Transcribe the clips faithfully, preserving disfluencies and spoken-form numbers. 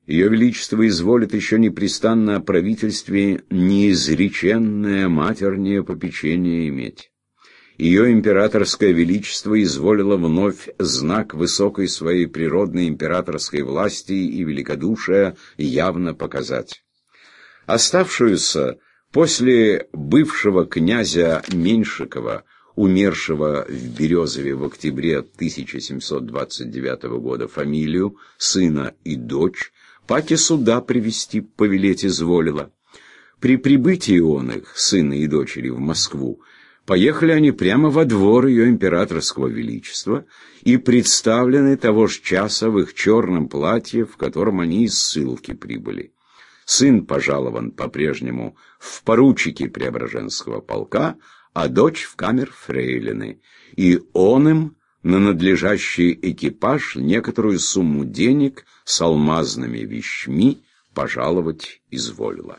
Ее Величество изволит еще непрестанно о правительстве неизреченное матернее попечение иметь. Ее императорское величество изволило вновь знак высокой своей природной императорской власти и великодушия явно показать. Оставшуюся после бывшего князя Меньшикова, умершего в Березове в октябре тысяча семьсот двадцать девятого года, фамилию, сына и дочь, паки сюда привести повелеть изволила. При прибытии он их, сына и дочери, в Москву, поехали они прямо во двор ее императорского величества и представлены того же часа в их черном платье, в котором они из ссылки прибыли. Сын пожалован по-прежнему в поручики Преображенского полка, а дочь в камер-фрейлины, и он им на надлежащий экипаж некоторую сумму денег с алмазными вещми пожаловать изволила.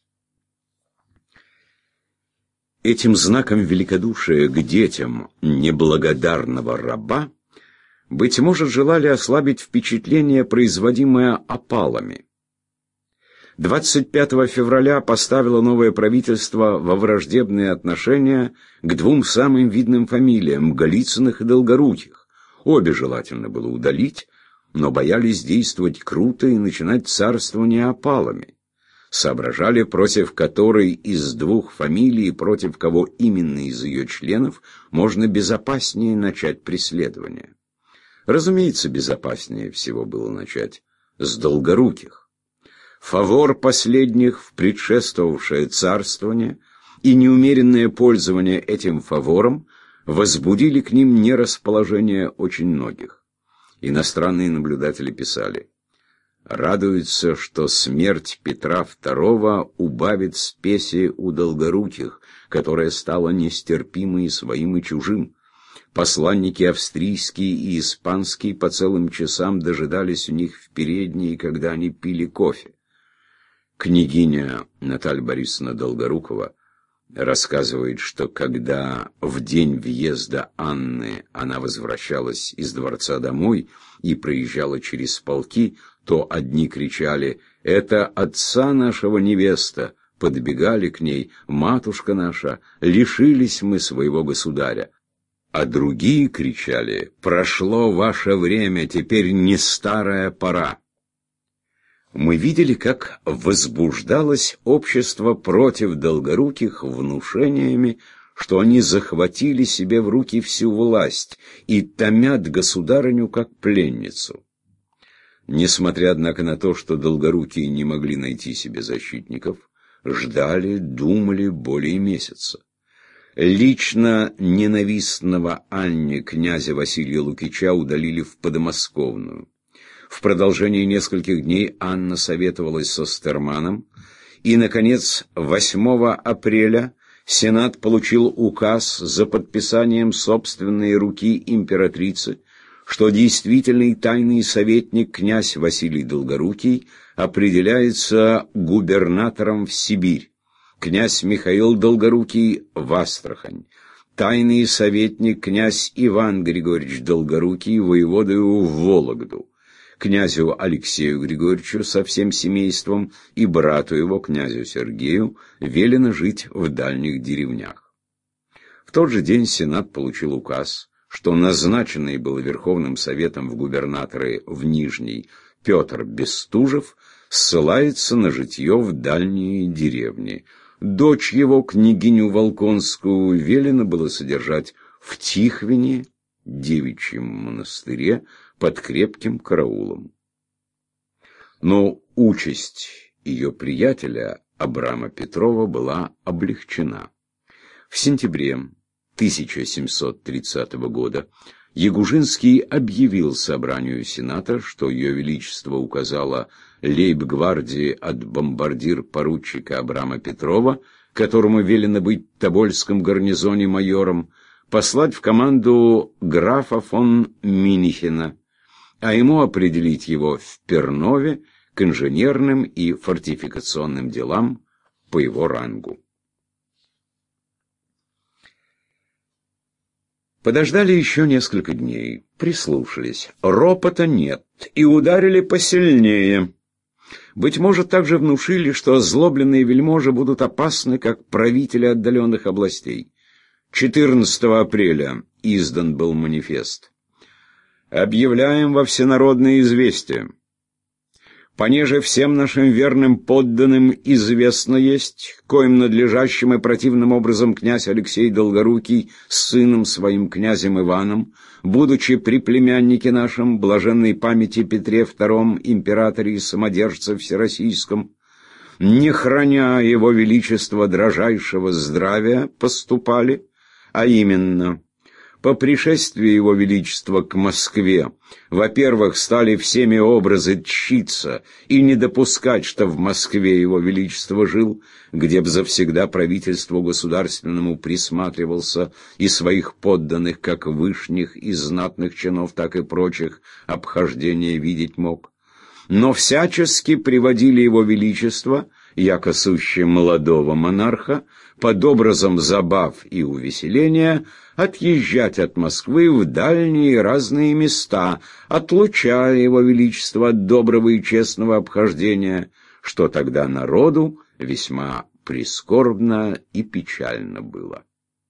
Этим знаком великодушия к детям неблагодарного раба, быть может, желали ослабить впечатление, производимое опалами. двадцать пятого февраля поставило новое правительство во враждебные отношения к двум самым видным фамилиям – Голицыных и Долгоруких. Обе желательно было удалить, но боялись действовать круто и начинать царствование опалами. Соображали, против которой из двух фамилий, против кого именно из ее членов, можно безопаснее начать преследование. Разумеется, безопаснее всего было начать с Долгоруких. Фавор последних в предшествовавшее царствование и неумеренное пользование этим фавором возбудили к ним нерасположение очень многих. Иностранные наблюдатели писали: радуется, что смерть Петра второго убавит спеси у Долгоруких, которая стала нестерпимой своим и чужим. Посланники австрийские и испанские по целым часам дожидались у них в передней, когда они пили кофе. Княгиня Наталья Борисовна Долгорукова рассказывает, что когда в день въезда Анны она возвращалась из дворца домой и проезжала через полки, то одни кричали: «Это отца нашего невеста!» Подбегали к ней: «Матушка наша, лишились мы своего государя!» А другие кричали: «Прошло ваше время, теперь не старая пора!» Мы видели, как возбуждалось общество против Долгоруких внушениями, что они захватили себе в руки всю власть и томят государыню как пленницу. Несмотря, однако, на то, что Долгорукие не могли найти себе защитников, ждали, думали более месяца. Лично ненавистного Анне князя Василия Лукича удалили в подмосковную. В продолжении нескольких дней Анна советовалась со Стерманом, и, наконец, восьмого апреля Сенат получил указ за подписанием собственной руки императрицы, что действительный тайный советник князь Василий Долгорукий определяется губернатором в Сибирь, князь Михаил Долгорукий в Астрахань, тайный советник князь Иван Григорьевич Долгорукий воеводою в Вологду, князю Алексею Григорьевичу со всем семейством и брату его, князю Сергею, велено жить в дальних деревнях. В тот же день Сенат получил указ, что назначенный был Верховным Советом в губернаторы в Нижний Петр Бестужев ссылается на житье в дальние деревни. Дочь его, княгиню Волконскую, велено было содержать в Тихвине, девичьем монастыре, под крепким караулом. Но участь ее приятеля Абрама Петрова была облегчена. В сентябре тысяча семьсот тридцатого года Ягужинский объявил собранию Сената, что Ее Величество указало лейб-гвардии от бомбардир-поручика Абрама Петрова, которому велено быть в Тобольском гарнизоне майором, послать в команду графа фон Минихена, а ему определить его в Пернове к инженерным и фортификационным делам по его рангу. Подождали еще несколько дней, прислушались. Ропота нет, и ударили посильнее. Быть может, также внушили, что озлобленные вельможи будут опасны, как правители отдаленных областей. четырнадцатого апреля издан был манифест. «Объявляем во всенародное известие. Понеже всем нашим верным подданным известно есть, коим надлежащим и противным образом князь Алексей Долгорукий с сыном своим князем Иваном, будучи при племяннике нашем, блаженной памяти Петре Втором, императоре и самодержце всероссийском, не храня его величества дрожайшего здравия, поступали, а именно, по пришествии его величества к Москве, во-первых, стали всеми образы тщиться и не допускать, что в Москве его величество жил, где б завсегда правительству государственному присматривался и своих подданных, как вышних и знатных чинов, так и прочих, обхождения видеть мог. Но всячески приводили его величество, яко сущее молодого монарха, под образом забав и увеселения, отъезжать от Москвы в дальние разные места, отлучая его величество от доброго и честного обхождения, что тогда народу весьма прискорбно и печально было.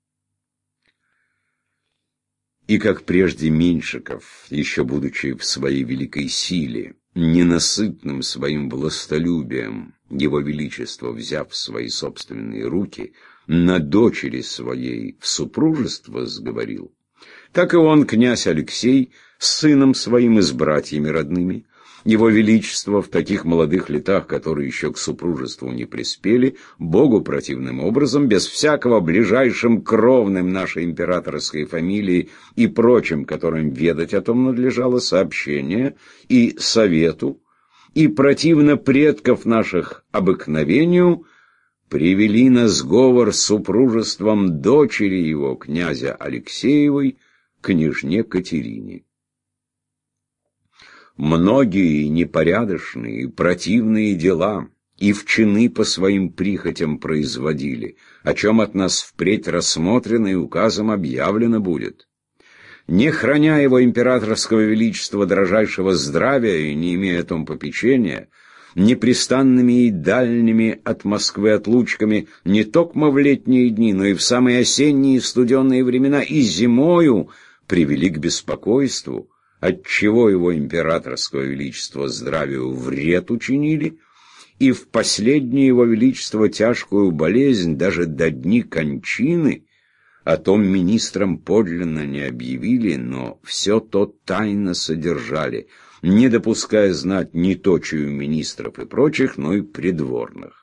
И как прежде Меньшиков, еще будучи в своей великой силе, ненасытным своим властолюбием, его величество, взяв в свои собственные руки, на дочери своей в супружество сговорил, так и он, князь Алексей, с сыном своим и с братьями родными, его величество в таких молодых летах, которые еще к супружеству не приспели, Богу противным образом, без всякого ближайшим кровным нашей императорской фамилии и прочим, которым ведать о том надлежало, сообщение и совету, и противно предков наших обыкновению, привели на сговор с супружеством дочери его, князя Алексеевой, княжне Катерине. Многие непорядочные и противные дела и в чины по своим прихотям производили, о чем от нас впредь рассмотрено и указом объявлено будет. Не храня его императорского величества дрожайшего здравия и не имея о том попечения, непрестанными и дальними от Москвы отлучками не токмо в летние дни, но и в самые осенние студенные времена и зимою привели к беспокойству, отчего его императорского величества здравию вред учинили, и в последнее его величество тяжкую болезнь, даже до дни кончины, о том министрам подлинно не объявили, но все то тайно содержали, не допуская знать ни точию министров и прочих, но и придворных.